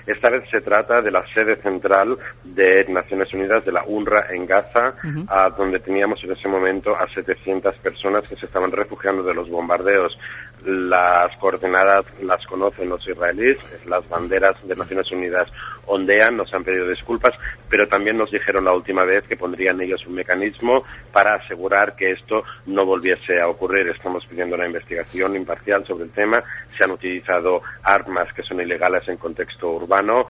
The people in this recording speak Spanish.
Esta vez se trata de la sede central de Naciones Unidas, de la UNRWA en Gaza, donde teníamos en ese momento a 700 personas que se estaban refugiando de los bombardeos. Las coordenadas las conocen los israelíes, las banderas de Naciones Unidas ondean, nos han pedido disculpas, pero también nos dijeron la última vez que pondrían ellos un mecanismo para asegurar que esto no volviese a ocurrir. Estamos pidiendo una investigación imparcial sobre el tema. Se han utilizado armas que son ilegales en contexto urbano.